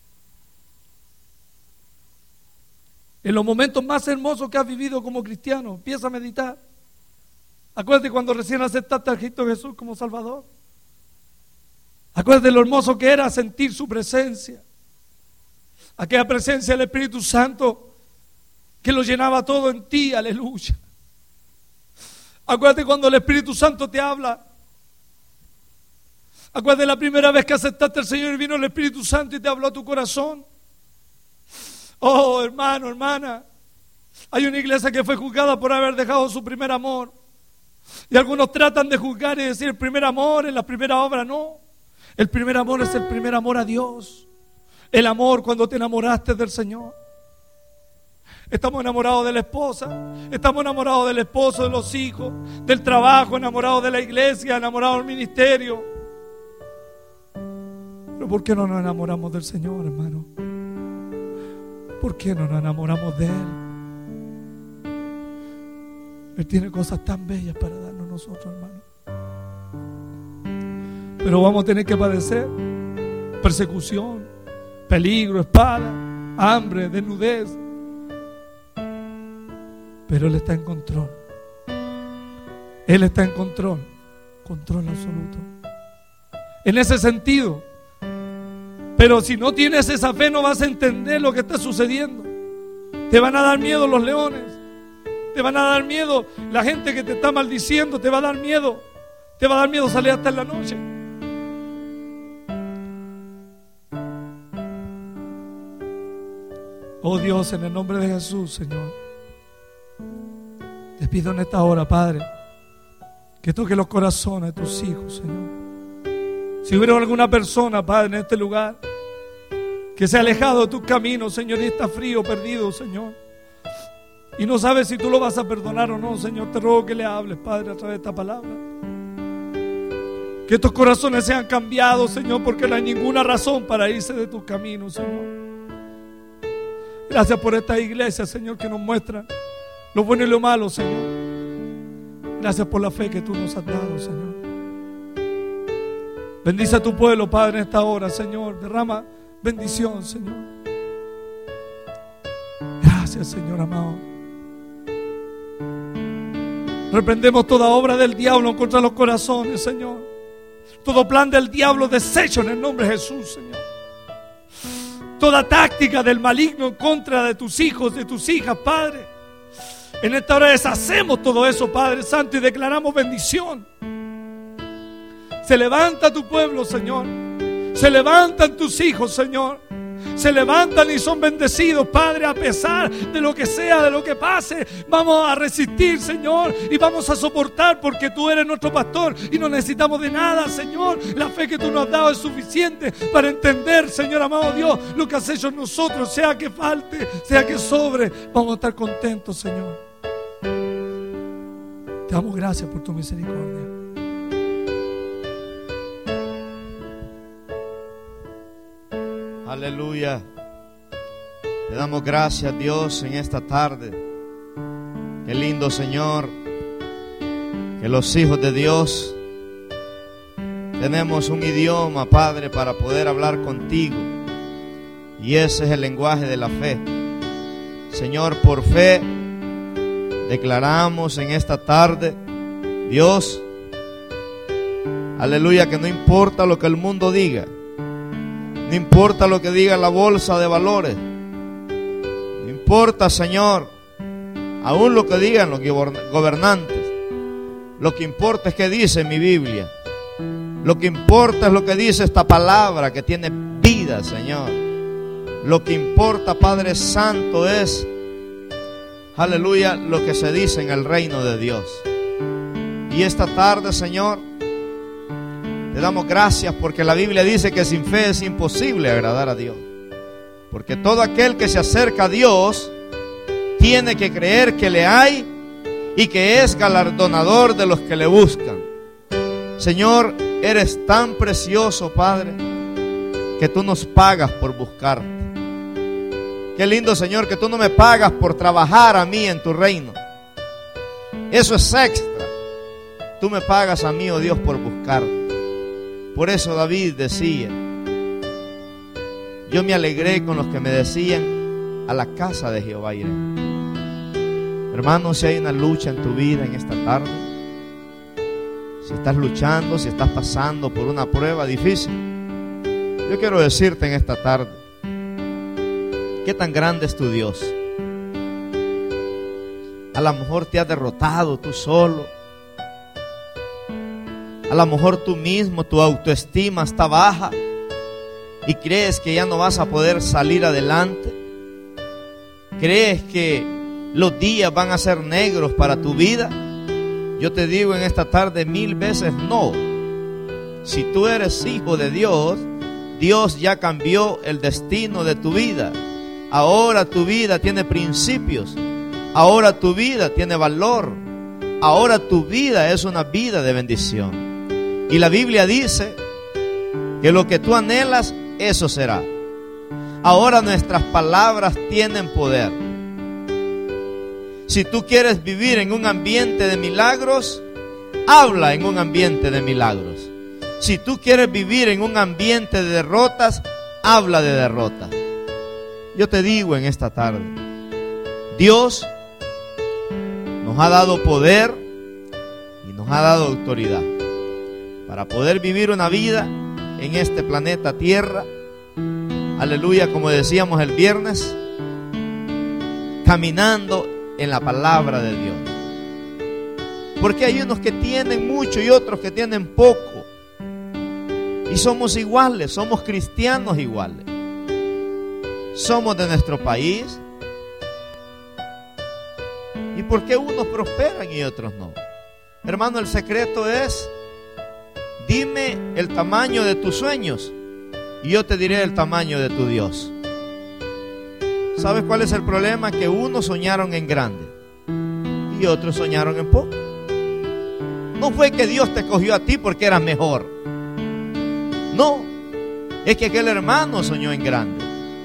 en los momentos más hermosos que has vivido como cristiano. Empieza a meditar. Acuérdate cuando recién aceptaste a Cristo Jesús como Salvador. Acuérdate lo hermoso que era sentir su presencia. Aquella presencia del Espíritu Santo que lo llenaba todo en ti, aleluya. Acuérdate cuando el Espíritu Santo te habla. Acuérdate la primera vez que aceptaste al Señor y vino el Espíritu Santo y te habló a tu corazón. Oh, hermano, hermana, hay una iglesia que fue juzgada por haber dejado su primer amor. Y algunos tratan de juzgar y decir el primer amor en la primera obra. No, el primer amor es el primer amor a Dios. El amor cuando te enamoraste del Señor. Estamos enamorados de la esposa, estamos enamorados del esposo, de los hijos, del trabajo, enamorados de la iglesia, enamorados del ministerio. Pero ¿por qué no nos enamoramos del Señor, hermano? ¿Por qué no nos enamoramos de Él? Él tiene cosas tan bellas para darnos nosotros, hermano. Pero vamos a tener que padecer persecución, peligro, espada, hambre, desnudez. Pero Él está en control. Él está en control. Control absoluto. En ese sentido. Pero si no tienes esa fe, no vas a entender lo que está sucediendo. Te van a dar miedo los leones. Te van a dar miedo la gente que te está maldiciendo. Te va a dar miedo. Te va a dar miedo salir hasta en la noche. Oh Dios, en el nombre de Jesús, Señor. pido en esta hora, Padre, que toque los corazones de tus hijos, Señor. Si hubiera alguna persona, Padre, en este lugar que se ha alejado de tus caminos, Señor, y está frío, perdido, Señor, y no sabe si tú lo vas a perdonar o no, Señor, te ruego que le hables, Padre, a través de esta palabra. Que estos corazones sean cambiados, Señor, porque no hay ninguna razón para irse de tus caminos, Señor. Gracias por esta iglesia, Señor, que nos muestra lo bueno y lo malo, Señor. Gracias por la fe que tú nos has dado, Señor. Bendice a tu pueblo, Padre, en esta hora, Señor. Derrama bendición, Señor. Gracias, Señor amado. Reprendemos toda obra del diablo contra los corazones, Señor. Todo plan del diablo desecho en el nombre de Jesús, Señor. Toda táctica del maligno en contra de tus hijos, de tus hijas, Padre. En esta hora deshacemos todo eso, Padre Santo, y declaramos bendición. Se levanta tu pueblo, Señor. Se levantan tus hijos, Señor. Se levantan y son bendecidos, Padre, a pesar de lo que sea, de lo que pase. Vamos a resistir, Señor, y vamos a soportar, porque tú eres nuestro pastor y no necesitamos de nada, Señor. La fe que tú nos has dado es suficiente para entender, Señor amado Dios, lo que has hecho en nosotros. Sea que falte, sea que sobre, vamos a estar contentos, Señor. Te damos gracias por tu misericordia. Aleluya. Te damos gracias, Dios, en esta tarde. Qué lindo, Señor, que los hijos de Dios tenemos un idioma, Padre, para poder hablar contigo. Y ese es el lenguaje de la fe. Señor, por fe declaramos en esta tarde, Dios, aleluya, que no importa lo que el mundo diga. No importa lo que diga la bolsa de valores. No importa, Señor, aún lo que digan los gobernantes. Lo que importa es que dice mi Biblia. Lo que importa es lo que dice esta palabra que tiene vida, Señor. Lo que importa, Padre Santo, es, aleluya, lo que se dice en el reino de Dios. Y esta tarde, Señor, te damos gracias porque la Biblia dice que sin fe es imposible agradar a Dios. Porque todo aquel que se acerca a Dios tiene que creer que le hay y que es galardonador de los que le buscan. Señor, eres tan precioso, Padre, que tú nos pagas por buscarte. Qué lindo, Señor, que tú no me pagas por trabajar a mí en tu reino. Eso es extra. Tú me pagas a mí, oh Dios, por buscarte. Por eso David decía, yo me alegré con los que me decían, a la casa de Jehová iré. Hermano, si hay una lucha en tu vida en esta tarde, si estás luchando, si estás pasando por una prueba difícil, yo quiero decirte en esta tarde, qué tan grande es tu Dios. A lo mejor te has derrotado tú solo. A lo mejor tú mismo, tu autoestima está baja y crees que ya no vas a poder salir adelante. Crees que los días van a ser negros para tu vida. Yo te digo en esta tarde mil veces no. Si tú eres hijo de Dios, Dios ya cambió el destino de tu vida. Ahora tu vida tiene principios. Ahora tu vida tiene valor. Ahora tu vida es una vida de bendición. Y la Biblia dice que lo que tú anhelas, eso será. Ahora nuestras palabras tienen poder. Si tú quieres vivir en un ambiente de milagros, habla en un ambiente de milagros. Si tú quieres vivir en un ambiente de derrotas, habla de derrotas. Yo te digo en esta tarde, Dios nos ha dado poder y nos ha dado autoridad para poder vivir una vida en este planeta Tierra. Aleluya, como decíamos el viernes, caminando en la palabra de Dios. Porque hay unos que tienen mucho y otros que tienen poco. Y somos iguales, somos cristianos iguales. Somos de nuestro país. ¿Y por qué unos prosperan y otros no? Hermano, el secreto es: dime el tamaño de tus sueños y yo te diré el tamaño de tu Dios. ¿Sabes cuál es el problema? Que unos soñaron en grande y otros soñaron en poco. No fue que Dios te cogió a ti porque eras mejor. No, es que aquel hermano soñó en grande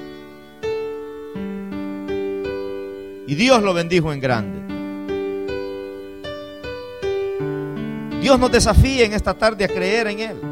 y Dios lo bendijo en grande. Dios nos desafía en esta tarde a creer en Él.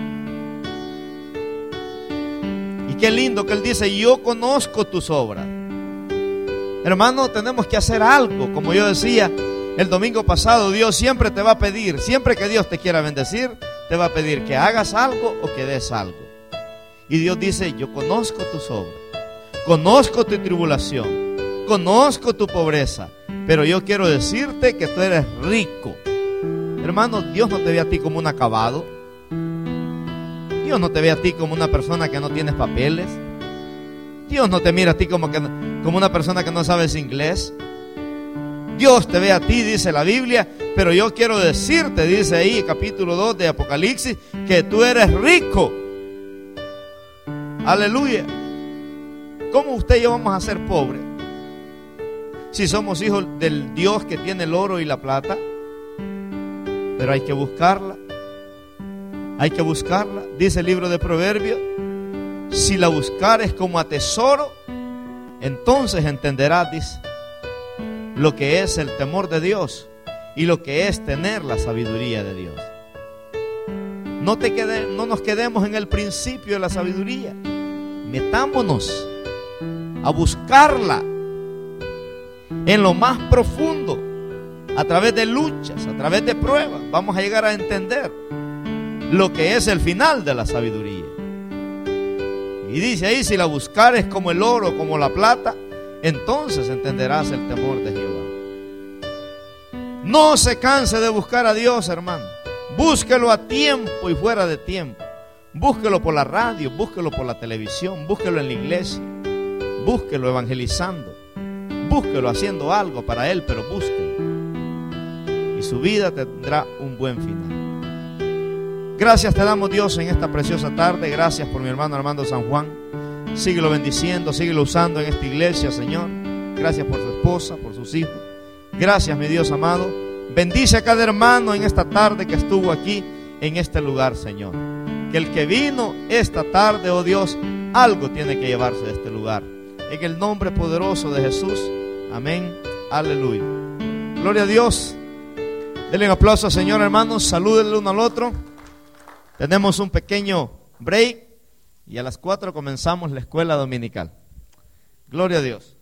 Y qué lindo que Él dice: yo conozco tus obras. Hermano, tenemos que hacer algo. Como yo decía el domingo pasado, Dios siempre te va a pedir, siempre que Dios te quiera bendecir, te va a pedir que hagas algo o que des algo. Y Dios dice: yo conozco tus obras, conozco tu tribulación, conozco tu pobreza, pero yo quiero decirte que tú eres rico. Hermano, Dios no te ve a ti como un acabado. Dios no te ve a ti como una persona que no tienes papeles. Dios no te mira a ti como, que, como una persona que no sabes inglés. Dios te ve a ti, dice la Biblia, pero yo quiero decirte, dice ahí capítulo dos de Apocalipsis, que tú eres rico. Aleluya. ¿Cómo usted y yo vamos a ser pobres si somos hijos del Dios que tiene el oro y la plata? Pero hay que buscarla. Hay que buscarla. Dice el libro de Proverbios: si la buscares como a tesoro, entonces entenderás, dice, lo que es el temor de Dios y lo que es tener la sabiduría de Dios. No, te quede, no nos quedemos en el principio de la sabiduría. Metámonos a buscarla en lo más profundo. A través de luchas, a través de pruebas, vamos a llegar a entender lo que es el final de la sabiduría. Y dice ahí: si la buscares como el oro, como la plata, entonces entenderás el temor de Jehová. No se canse de buscar a Dios, hermano. Búsquelo a tiempo y fuera de tiempo. Búsquelo por la radio, búsquelo por la televisión, búsquelo en la iglesia, búsquelo evangelizando, búsquelo haciendo algo para Él, pero búsquelo. Y su vida tendrá un buen final. Gracias te damos, Dios, en esta preciosa tarde. Gracias por mi hermano Armando San Juan. Síguelo bendiciendo, síguelo usando en esta iglesia, Señor. Gracias por su esposa, por sus hijos. Gracias, mi Dios amado. Bendice a cada hermano en esta tarde que estuvo aquí en este lugar, Señor. Que el que vino esta tarde, oh Dios, algo tiene que llevarse de este lugar. En el nombre poderoso de Jesús. Amén. Aleluya. Gloria a Dios. Denle un aplauso, Señor, hermanos. Salúdenle uno al otro. Tenemos un pequeño break y a las cuatro comenzamos la escuela dominical. Gloria a Dios.